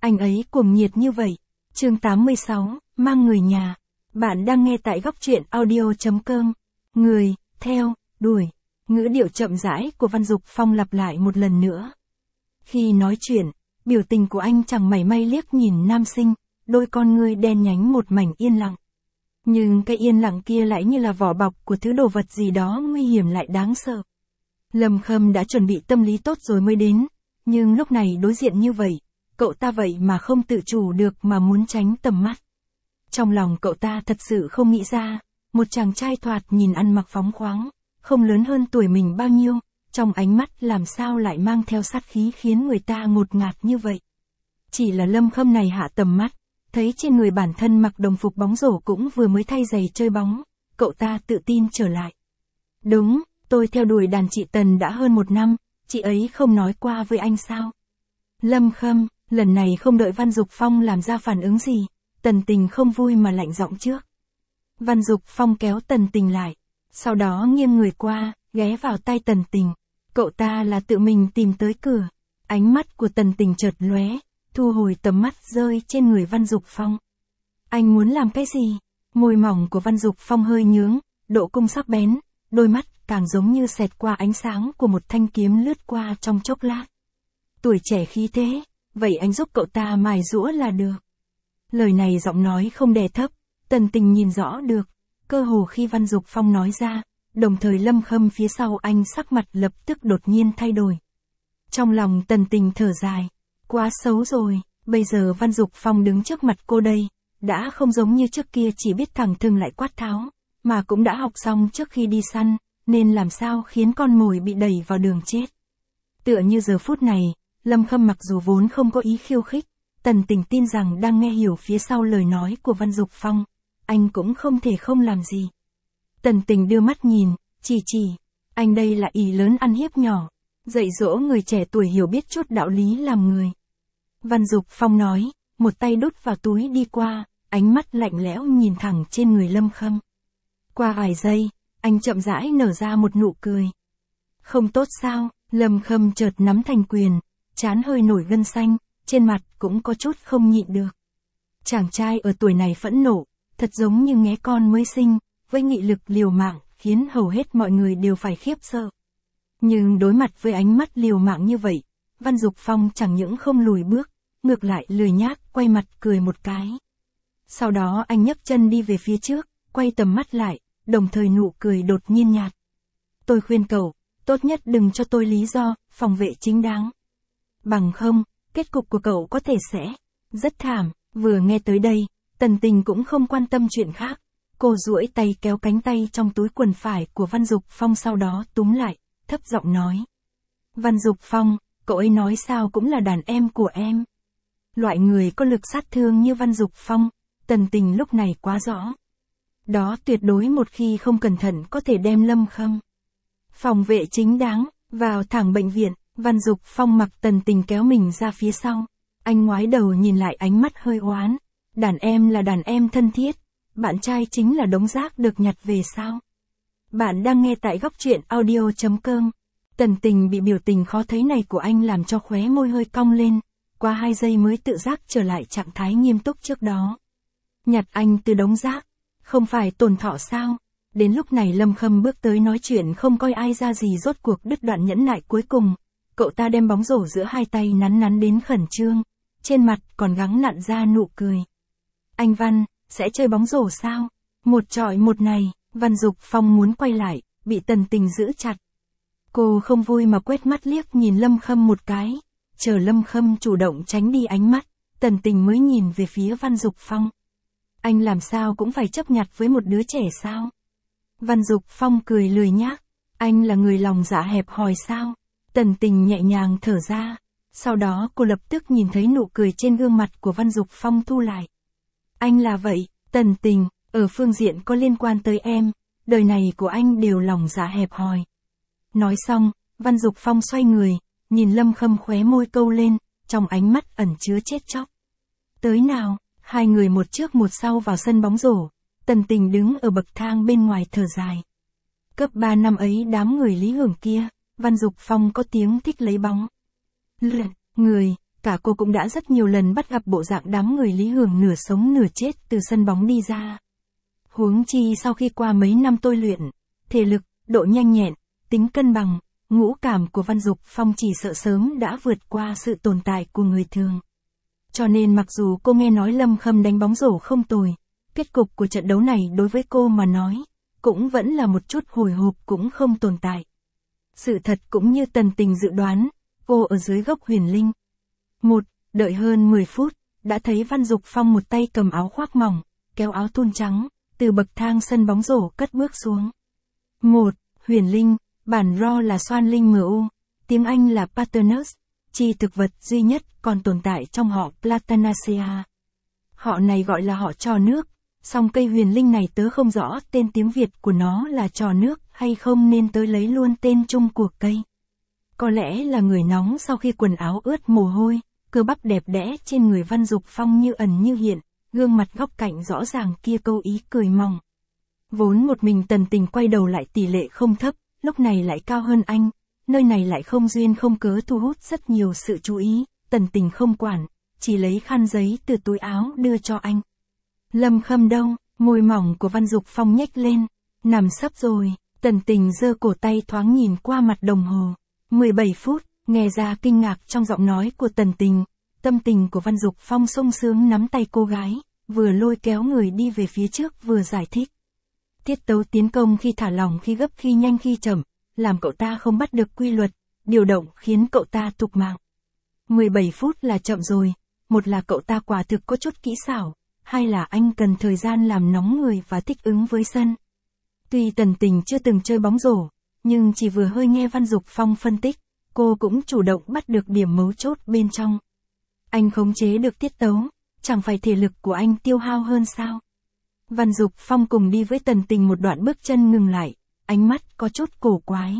anh ấy cuồng nhiệt như vậy. Chương 86, mang người nhà. Bạn đang nghe tại góc truyện audio.com. Người, theo, đuổi. Ngữ điệu chậm rãi của Văn Dục Phong lặp lại một lần nữa. Khi nói chuyện, biểu tình của anh chẳng mảy may liếc nhìn nam sinh, đôi con ngươi đen nhánh một mảnh yên lặng. Nhưng cái yên lặng kia lại như là vỏ bọc của thứ đồ vật gì đó nguy hiểm lại đáng sợ. Lâm Khâm đã chuẩn bị tâm lý tốt rồi mới đến, nhưng lúc này đối diện như vậy, cậu ta vậy mà không tự chủ được mà muốn tránh tầm mắt. Trong lòng cậu ta thật sự không nghĩ ra, một chàng trai thoạt nhìn ăn mặc phóng khoáng, không lớn hơn tuổi mình bao nhiêu, trong ánh mắt làm sao lại mang theo sát khí khiến người ta ngột ngạt như vậy. Chỉ là Lâm Khâm này hạ tầm mắt, thấy trên người bản thân mặc đồng phục bóng rổ cũng vừa mới thay giày chơi bóng, cậu ta tự tin trở lại. Đúng, tôi theo đuổi đàn chị Tần đã hơn 1 năm, chị ấy không nói qua với anh sao? Lâm Khâm, lần này không đợi Văn Dục Phong làm ra phản ứng gì, Tần Tình không vui mà lạnh giọng trước. Văn Dục Phong kéo Tần Tình lại, sau đó nghiêng người qua, ghé vào tai Tần Tình. Cậu ta là tự mình tìm tới cửa. Ánh mắt của Tần Tình chợt lóe, thu hồi tầm mắt rơi trên người Văn Dục Phong. Anh muốn làm cái gì? Môi mỏng của Văn Dục Phong hơi nhướng, độ cung sắc bén, đôi mắt càng giống như xẹt qua ánh sáng của một thanh kiếm lướt qua trong chốc lát. Tuổi trẻ khí thế, vậy anh giúp cậu ta mài giũa là được. Lời này giọng nói không đè thấp, Tần Tình nhìn rõ được, cơ hồ khi Văn Dục Phong nói ra, đồng thời Lâm Khâm phía sau anh sắc mặt lập tức đột nhiên thay đổi. Trong lòng Tần Tình thở dài, quá xấu rồi, bây giờ Văn Dục Phong đứng trước mặt cô đây, đã không giống như trước kia chỉ biết thẳng thừng lại quát tháo, mà cũng đã học xong trước khi đi săn, nên làm sao khiến con mồi bị đẩy vào đường chết. Tựa như giờ phút này, Lâm Khâm mặc dù vốn không có ý khiêu khích, Tần Tình tin rằng đang nghe hiểu phía sau lời nói của Văn Dục Phong, anh cũng không thể không làm gì. Tần Tình đưa mắt nhìn, chỉ, anh đây là ỷ lớn ăn hiếp nhỏ, dạy dỗ người trẻ tuổi hiểu biết chút đạo lý làm người. Văn Dục Phong nói, một tay đút vào túi đi qua, ánh mắt lạnh lẽo nhìn thẳng trên người Lâm Khâm. Qua vài giây, anh chậm rãi nở ra một nụ cười. Không tốt sao? Lâm Khâm chợt nắm thành quyền, trán hơi nổi gân xanh, trên mặt cũng có chút không nhịn được. Chàng trai ở tuổi này phẫn nộ, thật giống như nghé con mới sinh, với nghị lực liều mạng, khiến hầu hết mọi người đều phải khiếp sợ. Nhưng đối mặt với ánh mắt liều mạng như vậy, Văn Dục Phong chẳng những không lùi bước, ngược lại lười nhác quay mặt cười một cái. Sau đó anh nhấc chân đi về phía trước, quay tầm mắt lại, đồng thời nụ cười đột nhiên nhạt. Tôi khuyên cậu, tốt nhất đừng cho tôi lý do, phòng vệ chính đáng. Bằng không, kết cục của cậu có thể sẽ rất thảm. Vừa nghe tới đây, Tần Tình cũng không quan tâm chuyện khác. Cô duỗi tay kéo cánh tay trong túi quần phải của Văn Dục Phong sau đó túm lại, thấp giọng nói. Văn Dục Phong, cậu ấy nói sao cũng là đàn em của em. Loại người có lực sát thương như Văn Dục Phong, Tần Tình lúc này quá rõ. Đó tuyệt đối một khi không cẩn thận có thể đem Lâm Khâm. Phòng vệ chính đáng, vào thẳng bệnh viện, Văn Dục Phong mặc Tần Tình kéo mình ra phía sau. Anh ngoái đầu nhìn lại ánh mắt hơi oán. Đàn em là đàn em thân thiết, bạn trai chính là đống rác được nhặt về sao? Bạn đang nghe tại góc truyện audio.com. Tần Tình bị biểu tình khó thấy này của anh làm cho khóe môi hơi cong lên, qua 2 giây mới tự giác trở lại trạng thái nghiêm túc trước đó. Nhặt anh từ đống rác, không phải tổn thọ sao? Đến lúc này Lâm Khâm bước tới nói chuyện không coi ai ra gì, rốt cuộc đứt đoạn nhẫn nại cuối cùng. Cậu ta đem bóng rổ giữa hai tay nắn đến khẩn trương, trên mặt còn gắng nặn ra nụ cười. Anh Văn, sẽ chơi bóng rổ sao? Một chọi một này, Văn Dục Phong muốn quay lại, bị Tần Tình giữ chặt. Cô không vui mà quét mắt liếc nhìn Lâm Khâm một cái, chờ Lâm Khâm chủ động tránh đi ánh mắt, Tần Tình mới nhìn về phía Văn Dục Phong. Anh làm sao cũng phải chấp nhặt với một đứa trẻ sao? Văn Dục Phong cười lười nhác, anh là người lòng dạ hẹp hòi sao? Tần Tình nhẹ nhàng thở ra, sau đó cô lập tức nhìn thấy nụ cười trên gương mặt của Văn Dục Phong thu lại. Anh là vậy, Tần Tình, ở phương diện có liên quan tới em, đời này của anh đều lòng dạ hẹp hòi. Nói xong, Văn Dục Phong xoay người, nhìn Lâm Khâm khóe môi câu lên, trong ánh mắt ẩn chứa chết chóc. Tới nào, hai người một trước một sau vào sân bóng rổ, Tần Tình đứng ở bậc thang bên ngoài thở dài. Cấp 3 năm ấy đám người Lý Hưởng kia, Văn Dục Phong có tiếng thích lấy bóng. Lượn, người, cả cô cũng đã rất nhiều lần bắt gặp bộ dạng đám người Lý Hưởng nửa sống nửa chết từ sân bóng đi ra. Huống chi sau khi qua mấy năm tôi luyện, thể lực, độ nhanh nhẹn, tính cân bằng, ngũ cảm của Văn Dục Phong chỉ sợ sớm đã vượt qua sự tồn tại của người thường. Cho nên mặc dù cô nghe nói Lâm Khâm đánh bóng rổ không tồi, kết cục của trận đấu này đối với cô mà nói, cũng vẫn là một chút hồi hộp cũng không tồn tại. Sự thật cũng như Tần Tình dự đoán, cô ở dưới gốc Huyền Linh. Đợi hơn 10 phút, đã thấy Văn Dục Phong một tay cầm áo khoác mỏng, kéo áo thun trắng, từ bậc thang sân bóng rổ cất bước xuống. Huyền Linh, bản RAW là Xoan Linh MU, tiếng Anh là Paternus, chi thực vật duy nhất còn tồn tại trong họ Platanaceae. Họ này gọi là họ trò nước, song cây huyền linh này tớ không rõ tên tiếng Việt của nó là trò nước hay không nên tớ lấy luôn tên chung của cây. Có lẽ là người nóng sau khi quần áo ướt mồ hôi, cơ bắp đẹp đẽ trên người Văn Dục Phong như ẩn như hiện, gương mặt góc cạnh rõ ràng kia câu ý cười mong. Vốn một mình Tần Tình quay đầu lại tỷ lệ không thấp, lúc này lại cao hơn anh, nơi này lại không duyên không cớ thu hút rất nhiều sự chú ý, Tần Tình không quản, chỉ lấy khăn giấy từ túi áo đưa cho anh. Lâm Khâm đâu? Môi mỏng của Văn Dục Phong nhếch lên, nằm sấp rồi, Tần Tình giơ cổ tay thoáng nhìn qua mặt đồng hồ. 17 phút, nghe ra kinh ngạc trong giọng nói của Tần Tình, tâm tình của Văn Dục Phong sung sướng nắm tay cô gái, vừa lôi kéo người đi về phía trước vừa giải thích. Tiết tấu tiến công khi thả lỏng khi gấp khi nhanh khi chậm, làm cậu ta không bắt được quy luật, điều động khiến cậu ta thục mạng. 17 phút là chậm rồi, một là cậu ta quả thực có chút kỹ xảo, hai là anh cần thời gian làm nóng người và thích ứng với sân. Tuy Tần Tình chưa từng chơi bóng rổ, nhưng chỉ vừa hơi nghe Văn Dục Phong phân tích, cô cũng chủ động bắt được điểm mấu chốt bên trong. Anh khống chế được tiết tấu, chẳng phải thể lực của anh tiêu hao hơn sao? Văn Dục Phong cùng đi với Tần Tình một đoạn bước chân ngừng lại, ánh mắt có chút cổ quái.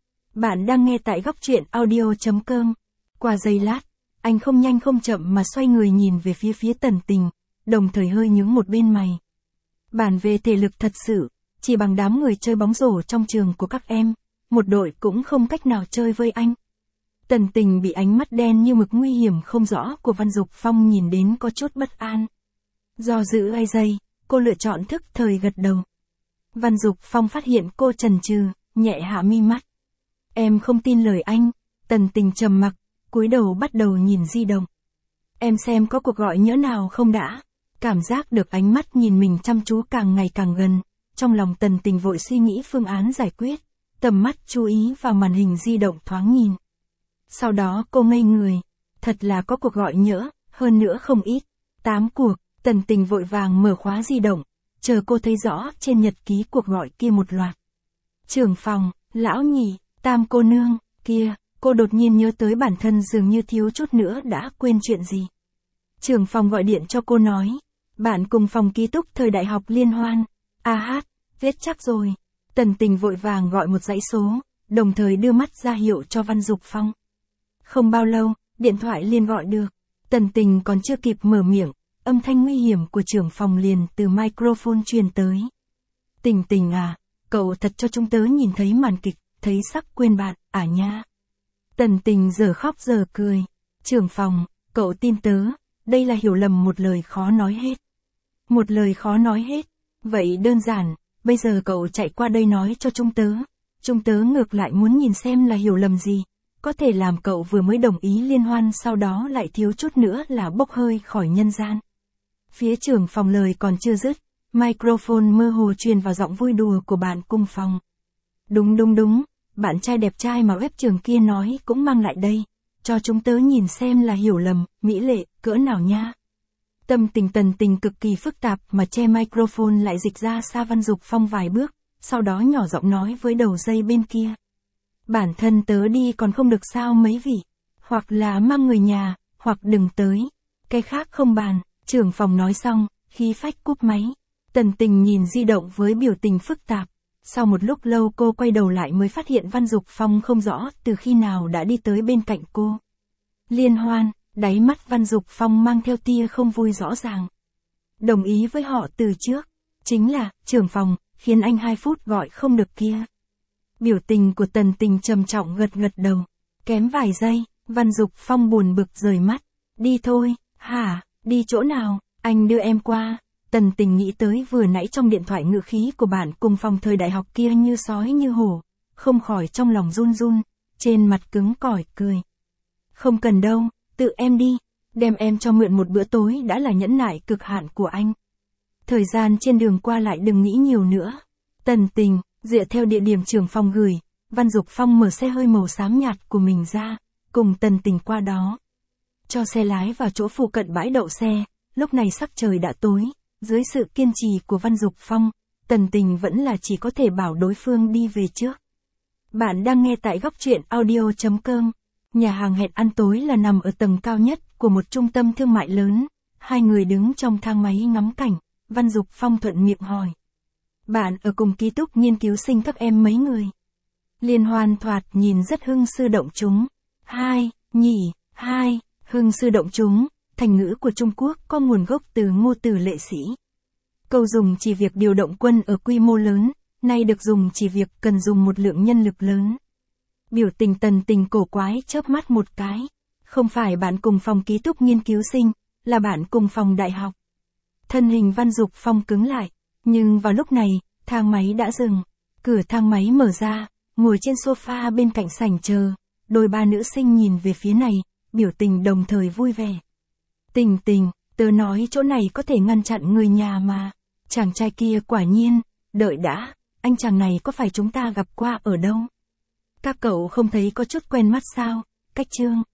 Bạn đang nghe tại góc truyện audio.com. Qua giây lát, anh không nhanh không chậm mà xoay người nhìn về phía Tần Tình, đồng thời hơi nhướng một bên mày. Bản về thể lực thật sự, chỉ bằng đám người chơi bóng rổ trong trường của các em, một đội cũng không cách nào chơi với anh. Tần Tình bị ánh mắt đen như mực nguy hiểm không rõ của Văn Dục Phong nhìn đến có chút bất an. Do dự 2 giây, cô lựa chọn thức thời gật đầu. Văn Dục Phong phát hiện cô chần chừ, nhẹ hạ mi mắt. Em không tin lời anh. Tần Tình trầm mặc, cúi đầu bắt đầu nhìn di động. Em xem có cuộc gọi nhỡ nào không đã. Cảm giác được ánh mắt nhìn mình chăm chú càng ngày càng gần, trong lòng Tần Tình vội suy nghĩ phương án giải quyết, tầm mắt chú ý vào màn hình di động thoáng nhìn. Sau đó cô ngây người, thật là có cuộc gọi nhỡ, hơn nữa không ít, 8 cuộc. Tần Tình vội vàng mở khóa di động, chờ cô thấy rõ trên nhật ký cuộc gọi kia một loạt. Trưởng phòng, lão nhị, Tam cô nương, kia, cô đột nhiên nhớ tới bản thân dường như thiếu chút nữa đã quên chuyện gì. Trưởng phòng gọi điện cho cô nói, bạn cùng phòng ký túc thời đại học liên hoan. Viết chắc rồi. Tần Tình vội vàng gọi một dãy số, đồng thời đưa mắt ra hiệu cho Văn Dục Phong. Không bao lâu, điện thoại liền gọi được. Tần Tình còn chưa kịp mở miệng, âm thanh nguy hiểm của trưởng phòng liền từ microphone truyền tới. Tình Tình à, cậu thật cho chúng tớ nhìn thấy màn kịch, thấy sắc quên bạn, à nha. Tần Tình giờ khóc giờ cười. Trưởng phòng, cậu tin tớ, đây là hiểu lầm một lời khó nói hết. Một lời khó nói hết, vậy đơn giản, bây giờ cậu chạy qua đây nói cho chúng tớ ngược lại muốn nhìn xem là hiểu lầm gì, có thể làm cậu vừa mới đồng ý liên hoan sau đó lại thiếu chút nữa là bốc hơi khỏi nhân gian. Phía trưởng phòng lời còn chưa dứt, microphone mơ hồ truyền vào giọng vui đùa của bạn cùng phòng. Đúng, bạn trai đẹp trai mà web trường kia nói cũng mang lại đây, cho chúng tớ nhìn xem là hiểu lầm, mỹ lệ, cỡ nào nha. Tâm tình Tần Tình cực kỳ phức tạp mà che microphone lại dịch ra xa Văn Dục Phong vài bước, sau đó nhỏ giọng nói với đầu dây bên kia. Bản thân tớ đi còn không được sao mấy vị, hoặc là mang người nhà, hoặc đừng tới, cái khác không bàn. Trưởng phòng nói xong, khí phách cúp máy. Tần Tình nhìn di động với biểu tình phức tạp. Sau một lúc lâu cô quay đầu lại mới phát hiện Văn Dục Phong không rõ từ khi nào đã đi tới bên cạnh cô. Liên hoan, đáy mắt Văn Dục Phong mang theo tia không vui rõ ràng. Đồng ý với họ từ trước, chính là, trưởng phòng, khiến anh 2 phút gọi không được kia. Biểu tình của Tần Tình trầm trọng gật đầu. Kém vài giây, Văn Dục Phong buồn bực rời mắt, Đi thôi. Hả, đi chỗ nào, anh đưa em qua. Tần Tình nghĩ tới vừa nãy trong điện thoại ngữ khí của bạn cùng phòng thời đại học kia như sói như hổ, không khỏi trong lòng run run, trên mặt cứng cỏi cười. Không cần đâu, tự em đi, đem em cho mượn một bữa tối đã là nhẫn nại cực hạn của anh. Thời gian trên đường qua lại đừng nghĩ nhiều nữa. Tần Tình, dựa theo địa điểm trưởng phòng gửi, Văn Dục Phong mở xe hơi màu xám nhạt của mình ra, cùng Tần Tình qua đó. Cho xe lái vào chỗ phụ cận bãi đậu xe, lúc này sắc trời đã tối, dưới sự kiên trì của Văn Dục Phong, Tần Tình vẫn là chỉ có thể bảo đối phương đi về trước. Bạn đang nghe tại góc truyện audio.com. Nhà hàng hẹn ăn tối là nằm ở tầng cao nhất của một trung tâm thương mại lớn. Hai người đứng trong thang máy ngắm cảnh, Văn Dục Phong thuận miệng hỏi. Bạn ở cùng ký túc nghiên cứu sinh các em mấy người? Liên Hoan thoạt nhìn rất hưng sư động chúng. Hai, hưng sư động chúng, thành ngữ của Trung Quốc có nguồn gốc từ Ngô Tử Lệ Sĩ. Câu dùng chỉ việc điều động quân ở quy mô lớn, nay được dùng chỉ việc cần dùng một lượng nhân lực lớn. Biểu tình Tần Tình cổ quái chớp mắt một cái. Không phải bạn cùng phòng ký túc nghiên cứu sinh, là bạn cùng phòng đại học. Thân hình Văn Dục Phong cứng lại, nhưng vào lúc này, thang máy đã dừng. Cửa thang máy mở ra, ngồi trên sofa bên cạnh sảnh chờ. Đôi ba nữ sinh nhìn về phía này, biểu tình đồng thời vui vẻ. Tình Tình, tớ nói chỗ này có thể ngăn chặn người nhà mà. Chàng trai kia quả nhiên, đợi đã, anh chàng này có phải chúng ta gặp qua ở đâu? Các cậu không thấy có chút quen mắt sao? Cách Trương.